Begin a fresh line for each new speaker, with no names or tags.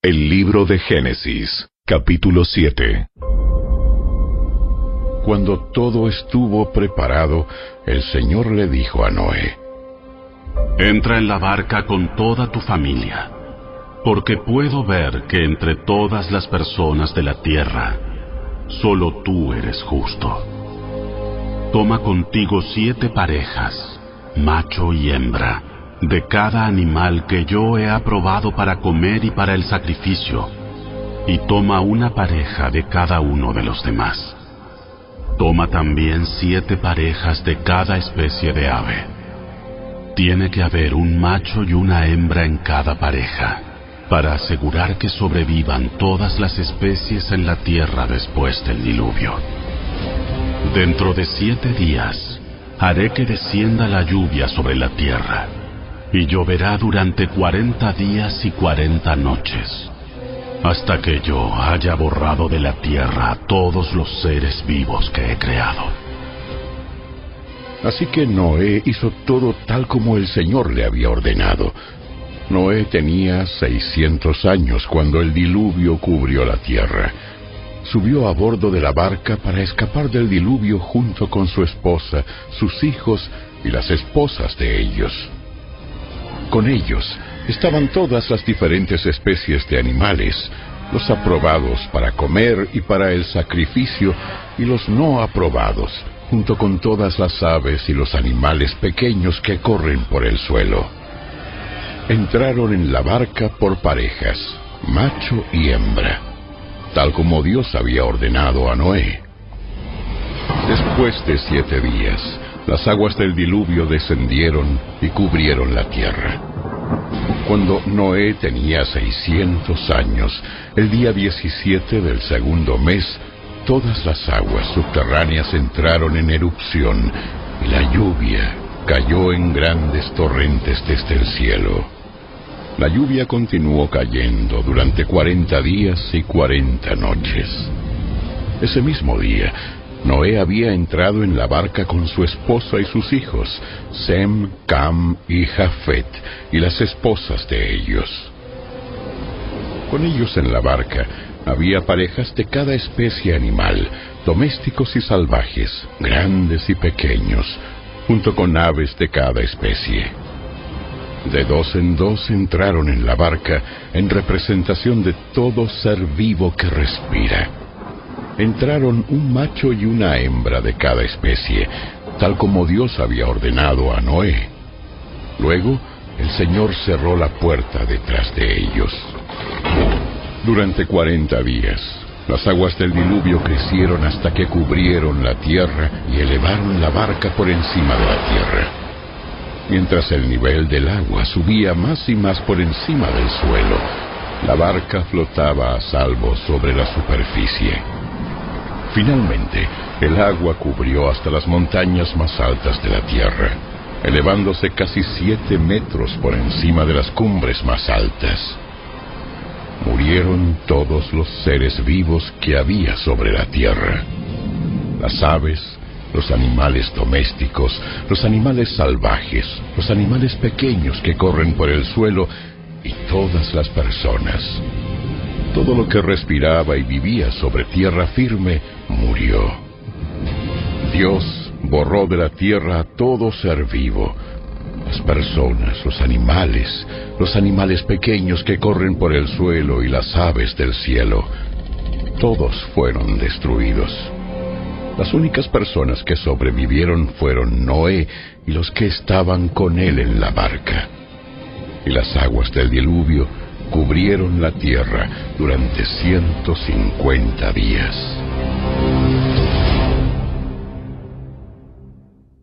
El libro de Génesis, capítulo 7.
Cuando todo estuvo preparado, el Señor le dijo a Noé:
Entra en la barca con toda tu familia, porque puedo ver que entre todas las personas de la tierra, solo tú eres justo. Toma contigo 7 parejas, macho y hembra, de cada animal que yo he aprobado para comer y para el sacrificio, y toma una pareja de cada uno de los demás. Toma también 7 parejas de cada especie de ave. Tiene que haber un macho y una hembra en cada pareja, para asegurar que sobrevivan todas las especies en la tierra después del diluvio. Dentro de 7 días, haré que descienda la lluvia sobre la tierra, y lloverá durante 40 días y 40 noches, hasta que yo haya borrado de la tierra a todos los seres vivos que he creado.
Así que Noé hizo todo tal como el Señor le había ordenado. Noé tenía 600 años cuando el diluvio cubrió la tierra. Subió a bordo de la barca para escapar del diluvio junto con su esposa, sus hijos y las esposas de ellos. Con ellos estaban todas las diferentes especies de animales, los aprobados para comer y para el sacrificio, y los no aprobados, junto con todas las aves y los animales pequeños que corren por el suelo. Entraron en la barca por parejas, macho y hembra, tal como Dios había ordenado a Noé. Después de 7 días, las aguas del diluvio descendieron y cubrieron la tierra. Cuando Noé tenía 600 años, el día 17 del segundo mes, todas las aguas subterráneas entraron en erupción y la lluvia cayó en grandes torrentes desde el cielo. La lluvia continuó cayendo durante 40 días y 40 noches. Ese mismo día, Noé había entrado en la barca con su esposa y sus hijos, Sem, Cam y Jafet, y las esposas de ellos. Con ellos en la barca había parejas de cada especie animal, domésticos y salvajes, grandes y pequeños, junto con aves de cada especie. De 2 en 2 entraron en la barca en representación de todo ser vivo que respira. Entraron un macho y una hembra de cada especie, tal como Dios había ordenado a Noé. Luego, el Señor cerró la puerta detrás de ellos. Durante 40 días, las aguas del diluvio crecieron hasta que cubrieron la tierra y elevaron la barca por encima de la tierra. Mientras el nivel del agua subía más y más por encima del suelo, la barca flotaba a salvo sobre la superficie. Finalmente, el agua cubrió hasta las montañas más altas de la tierra, elevándose casi 7 metros por encima de las cumbres más altas. Murieron todos los seres vivos que había sobre la tierra: las aves, los animales domésticos, los animales salvajes, los animales pequeños que corren por el suelo y todas las personas. Todo lo que respiraba y vivía sobre tierra firme murió. Dios borró de la tierra a todo ser vivo, las personas, los animales pequeños que corren por el suelo y las aves del cielo. Todos fueron destruidos. Las únicas personas que sobrevivieron fueron Noé y los que estaban con él en la barca. Y las aguas del diluvio cubrieron la tierra durante 150 días.